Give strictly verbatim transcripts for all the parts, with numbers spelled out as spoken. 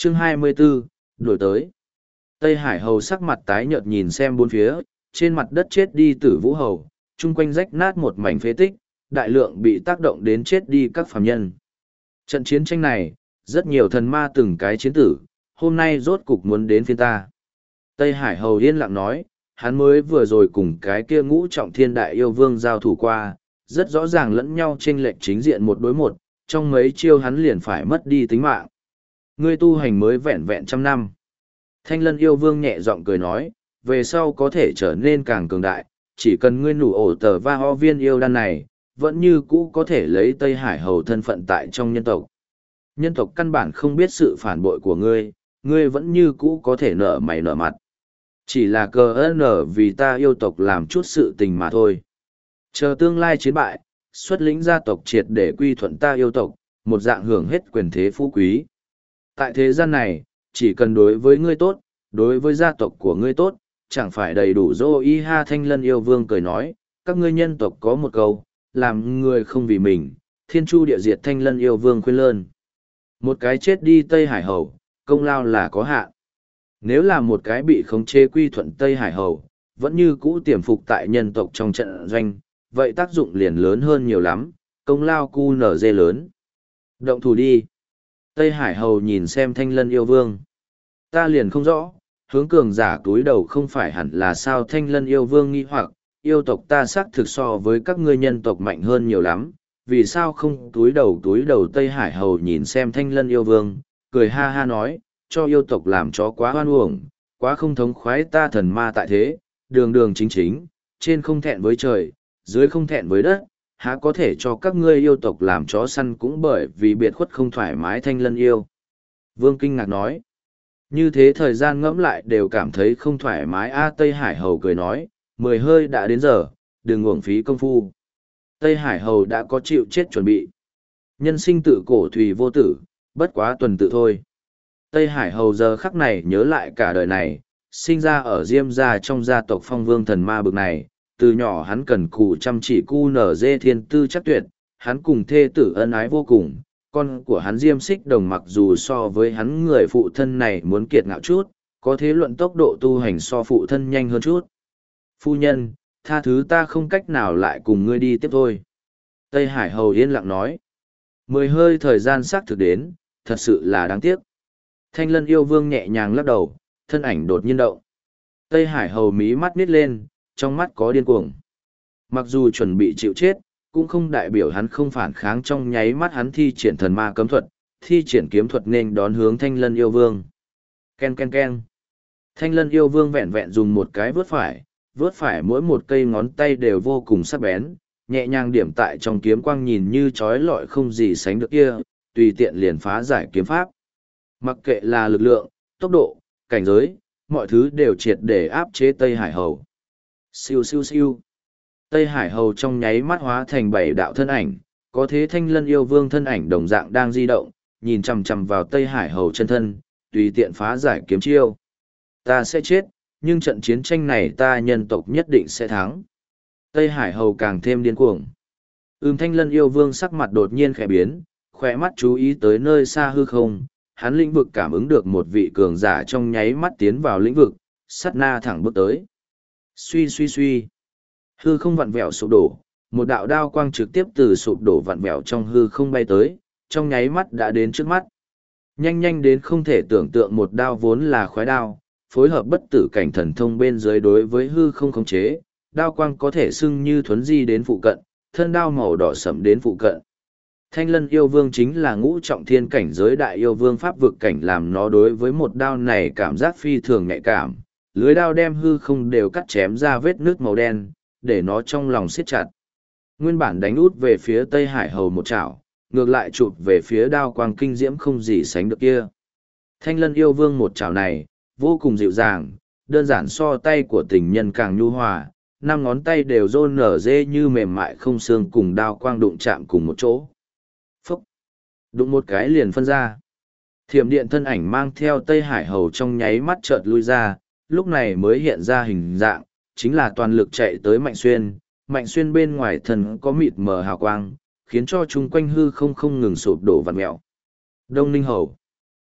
Chương hai mươi 24, đổi tới. Tây Hải Hầu sắc mặt tái nhợt nhìn xem bốn phía, trên mặt đất chết đi Tử Vũ Hầu, chung quanh rách nát một mảnh phế tích, đại lượng bị tác động đến chết đi các phàm nhân. Trận chiến tranh này, rất nhiều thần ma từng cái chiến tử, hôm nay rốt cục muốn đến phiên ta. Tây Hải Hầu yên lặng nói, hắn mới vừa rồi cùng cái kia ngũ trọng thiên đại yêu vương giao thủ qua, rất rõ ràng lẫn nhau chênh lệch chính diện một đối một, trong mấy chiêu hắn liền phải mất đi tính mạng. Ngươi tu hành mới vẹn vẹn trăm năm. Thanh Lân yêu vương nhẹ giọng cười nói, về sau có thể trở nên càng cường đại, chỉ cần ngươi nủ ổ tờ va ho viên yêu đan này, vẫn như cũ có thể lấy Tây Hải Hầu thân phận tại trong nhân tộc. Nhân tộc căn bản không biết sự phản bội của ngươi, ngươi vẫn như cũ có thể nở mày nở mặt. Chỉ là cờ nở vì ta yêu tộc làm chút sự tình mà thôi. Chờ tương lai chiến bại, xuất lĩnh gia tộc triệt để quy thuận ta yêu tộc, một dạng hưởng hết quyền thế phú quý. Tại thế gian này, chỉ cần đối với ngươi tốt, đối với gia tộc của ngươi tốt, chẳng phải đầy đủ dô y ha. Thanh Lân yêu vương cười nói, các ngươi nhân tộc có một câu, làm người không vì mình, thiên chu địa diệt. Thanh Lân yêu vương khuyên lơn. Một cái chết đi Tây Hải Hầu, công lao là có hạn. Nếu là một cái bị khống chế quy thuận Tây Hải Hầu, vẫn như cũ tiềm phục tại nhân tộc trong trận doanh, vậy tác dụng liền lớn hơn nhiều lắm, công lao cu nở dê lớn. Động thủ đi. Tây Hải Hầu nhìn xem Thanh Lân yêu vương. Ta liền không rõ, hướng cường giả túi đầu không phải hẳn là sao. Thanh Lân yêu vương nghi hoặc, yêu tộc ta xác thực so với các ngươi nhân tộc mạnh hơn nhiều lắm, vì sao không túi đầu túi đầu. Tây Hải Hầu nhìn xem Thanh Lân yêu vương, cười ha ha nói, cho yêu tộc làm chó quá hoan uổng, quá không thống khoái. Ta thần ma tại thế, đường đường chính chính, trên không thẹn với trời, dưới không thẹn với đất, há có thể cho các ngươi yêu tộc làm chó săn cũng bởi vì biệt khuất không thoải mái. Thanh Lân yêu vương kinh ngạc nói, như thế thời gian ngẫm lại đều cảm thấy không thoải mái a. Tây Hải Hầu cười nói, mười hơi đã đến giờ, đừng uổng phí công phu. Tây Hải Hầu đã có chịu chết chuẩn bị. Nhân sinh tự cổ thùy vô tử, bất quá tuần tự thôi. Tây Hải Hầu giờ khắc này nhớ lại cả đời này, sinh ra ở Diêm gia trong gia tộc phong vương thần ma bực này, từ nhỏ hắn cần cù chăm chỉ cu nở dê thiên tư chắc tuyệt, hắn cùng thê tử ân ái vô cùng. Con của hắn Diêm Xích Đồng mặc dù so với hắn người phụ thân này muốn kiệt ngạo chút, có thế luận tốc độ tu hành so phụ thân nhanh hơn chút. Phu nhân, tha thứ ta không cách nào lại cùng ngươi đi tiếp thôi. Tây Hải Hầu yên lặng nói. Mười hơi thời gian xác thực đến, thật sự là đáng tiếc. Thanh Lân yêu vương nhẹ nhàng lắc đầu, thân ảnh đột nhiên động. Tây Hải Hầu mí mắt nít lên, trong mắt có điên cuồng. Mặc dù chuẩn bị chịu chết, cũng không đại biểu hắn không phản kháng. Trong nháy mắt hắn thi triển thần ma cấm thuật, thi triển kiếm thuật nên đón hướng Thanh Lân yêu vương. Ken ken ken. Thanh Lân yêu vương vẹn vẹn dùng một cái vớt phải, vớt phải mỗi một cây ngón tay đều vô cùng sắc bén, nhẹ nhàng điểm tại trong kiếm quang nhìn như trói lọi không gì sánh được kia, tùy tiện liền phá giải kiếm pháp. Mặc kệ là lực lượng, tốc độ, cảnh giới, mọi thứ đều triệt để áp chế Tây Hải Hầu. Siêu siêu siêu. Tây Hải Hầu trong nháy mắt hóa thành bảy đạo thân ảnh, có thế Thanh Lân yêu vương thân ảnh đồng dạng đang di động, nhìn chằm chằm vào Tây Hải Hầu chân thân, tùy tiện phá giải kiếm chiêu. Ta sẽ chết, nhưng trận chiến tranh này ta nhân tộc nhất định sẽ thắng. Tây Hải Hầu càng thêm điên cuồng. Ưm Thanh Lân yêu vương sắc mặt đột nhiên khẽ biến, khỏe mắt chú ý tới nơi xa hư không, hắn lĩnh vực cảm ứng được một vị cường giả trong nháy mắt tiến vào lĩnh vực, sát na thẳng bước tới. Suy suy suy. Hư không vặn vẹo sụp đổ, một đạo đao quang trực tiếp từ sụp đổ vặn vẹo trong hư không bay tới, trong nháy mắt đã đến trước mắt. Nhanh nhanh đến không thể tưởng tượng, một đao vốn là khoái đao, phối hợp bất tử cảnh thần thông bên dưới đối với hư không khống chế, đao quang có thể xưng như thuấn di đến phụ cận, thân đao màu đỏ sẫm đến phụ cận. Thanh Lân yêu vương chính là ngũ trọng thiên cảnh giới đại yêu vương pháp vực cảnh, làm nó đối với một đao này cảm giác phi thường nhạy cảm, lưới đao đem hư không đều cắt chém ra vết nước màu đen, để nó trong lòng siết chặt. Nguyên bản đánh út về phía Tây Hải Hầu một chảo, ngược lại chụp về phía đao quang kinh diễm không gì sánh được kia. Thanh Lân yêu vương một chảo này, vô cùng dịu dàng, đơn giản so tay của tình nhân càng nhu hòa, năm ngón tay đều rôn nở dê như mềm mại không xương, cùng đao quang đụng chạm cùng một chỗ. Phúc! Đụng một cái liền phân ra. Thiểm điện thân ảnh mang theo Tây Hải Hầu trong nháy mắt chợt lui ra, lúc này mới hiện ra hình dạng, chính là toàn lực chạy tới Mạnh Xuyên. Mạnh Xuyên bên ngoài thân có mịt mờ hào quang, khiến cho chung quanh hư không không ngừng sụp đổ vặn mẹo. Đông Ninh Hầu!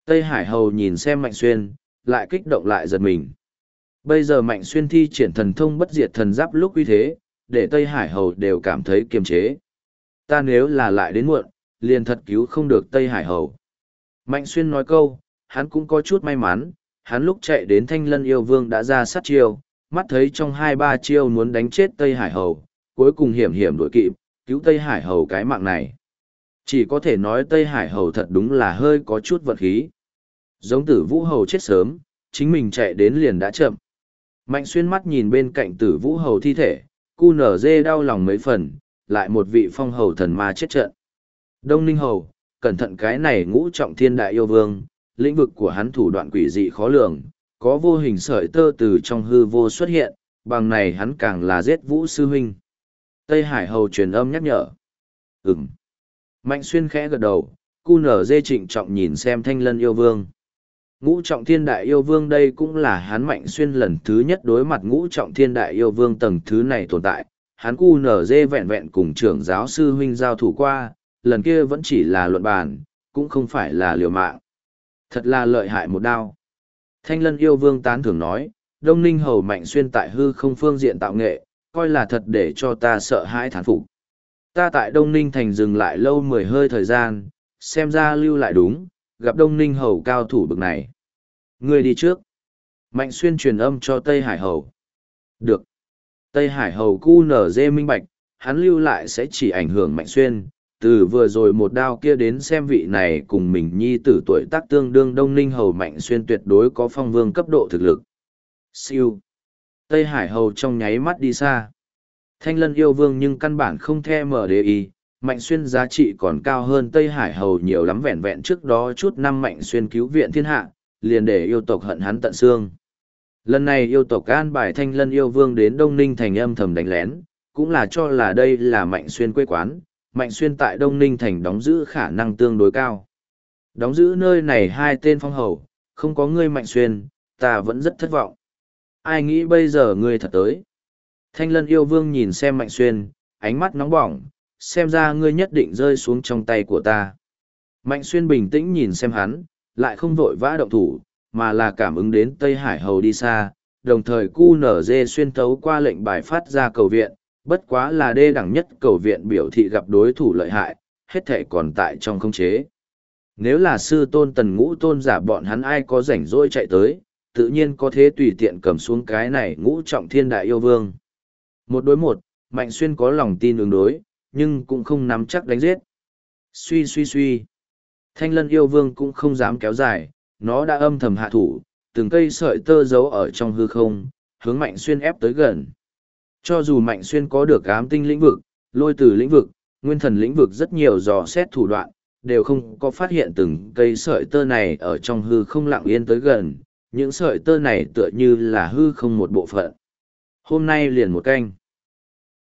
Tây Hải Hầu nhìn xem Mạnh Xuyên, lại kích động lại giật mình. Bây giờ Mạnh Xuyên thi triển thần thông bất diệt thần giáp lúc uy thế, để Tây Hải Hầu đều cảm thấy kiềm chế. Ta nếu là lại đến muộn, liền thật cứu không được Tây Hải Hầu. Mạnh Xuyên nói câu, hắn cũng có chút may mắn, hắn lúc chạy đến Thanh Lân Yêu Vương đã ra sát chiêu, mắt thấy trong hai ba chiêu muốn đánh chết Tây Hải Hầu, cuối cùng hiểm hiểm đuổi kịp, cứu Tây Hải Hầu cái mạng này. Chỉ có thể nói Tây Hải Hầu thật đúng là hơi có chút vật khí. Giống Tử Vũ Hầu chết sớm, chính mình chạy đến liền đã chậm. Mạnh Xuyên mắt nhìn bên cạnh Tử Vũ Hầu thi thể, cu nở dê đau lòng mấy phần, lại một vị phong hầu thần ma chết trận. Đông Ninh Hầu, cẩn thận cái này ngũ trọng thiên đại yêu vương, lĩnh vực của hắn thủ đoạn quỷ dị khó lường, có vô hình sợi tơ từ trong hư vô xuất hiện, bằng này hắn càng là giết Vũ sư huynh. Tây Hải Hầu truyền âm nhắc nhở. Ừm. Mạnh Xuyên khẽ gật đầu, cu nở dê trịnh trọng nhìn xem Thanh Lân yêu vương. Ngũ trọng thiên đại yêu vương đây cũng là hắn Mạnh Xuyên lần thứ nhất đối mặt ngũ trọng thiên đại yêu vương tầng thứ này tồn tại. Hắn cu nở dê vẹn vẹn cùng trưởng giáo sư huynh giao thủ qua, lần kia vẫn chỉ là luận bàn, cũng không phải là liều mạng. Thật là lợi hại một đao. Thanh Lân yêu vương tán thưởng nói, Đông Ninh Hầu Mạnh Xuyên tại hư không phương diện tạo nghệ, coi là thật để cho ta sợ hãi thán phục. Ta tại Đông Ninh thành dừng lại lâu mười hơi thời gian, xem ra lưu lại đúng, gặp Đông Ninh Hầu cao thủ bực này. Ngươi đi trước. Mạnh Xuyên truyền âm cho Tây Hải Hầu. Được. Tây Hải Hầu cu nở dê minh bạch, hắn lưu lại sẽ chỉ ảnh hưởng Mạnh Xuyên. Từ vừa rồi một đao kia đến xem vị này cùng mình nhi tử tuổi tác tương đương Đông Ninh Hầu Mạnh Xuyên tuyệt đối có phong vương cấp độ thực lực. Siêu. Tây Hải Hầu trong nháy mắt đi xa. Thanh Lân yêu vương nhưng căn bản không the mở để ý, Mạnh Xuyên giá trị còn cao hơn Tây Hải Hầu nhiều lắm, vẹn vẹn trước đó chút năm Mạnh Xuyên cứu viện thiên hạ, liền để yêu tộc hận hắn tận xương. Lần này yêu tộc an bài Thanh Lân yêu vương đến Đông Ninh thành âm thầm đánh lén, cũng là cho là đây là Mạnh Xuyên quê quán, Mạnh Xuyên tại Đông Ninh thành đóng giữ khả năng tương đối cao. Đóng giữ nơi này hai tên phong hầu, không có ngươi Mạnh Xuyên, ta vẫn rất thất vọng. Ai nghĩ bây giờ ngươi thật tới. Thanh Lân yêu vương nhìn xem Mạnh Xuyên, ánh mắt nóng bỏng, xem ra ngươi nhất định rơi xuống trong tay của ta. Mạnh Xuyên bình tĩnh nhìn xem hắn, lại không vội vã động thủ, mà là cảm ứng đến Tây Hải Hầu đi xa, đồng thời cu nở dê xuyên thấu qua lệnh bài phát ra cầu viện, bất quá là đê đẳng nhất cầu viện biểu thị gặp đối thủ lợi hại, hết thể còn tại trong khống chế. Nếu là sư tôn tần ngũ tôn giả bọn hắn ai có rảnh rỗi chạy tới, tự nhiên có thế tùy tiện cầm xuống cái này ngũ trọng thiên đại yêu vương. Một đối một, Mạnh Xuyên có lòng tin ứng đối, nhưng cũng không nắm chắc đánh giết. Suy suy suy. Thanh Lân yêu vương cũng không dám kéo dài, nó đã âm thầm hạ thủ, từng cây sợi tơ giấu ở trong hư không, hướng Mạnh Xuyên ép tới gần. Cho dù Mạnh Xuyên có được ám tinh lĩnh vực, lôi từ lĩnh vực, nguyên thần lĩnh vực rất nhiều dò xét thủ đoạn, đều không có phát hiện từng cây sợi tơ này ở trong hư không lặng yên tới gần, những sợi tơ này tựa như là hư không một bộ phận. Hôm nay liền một canh.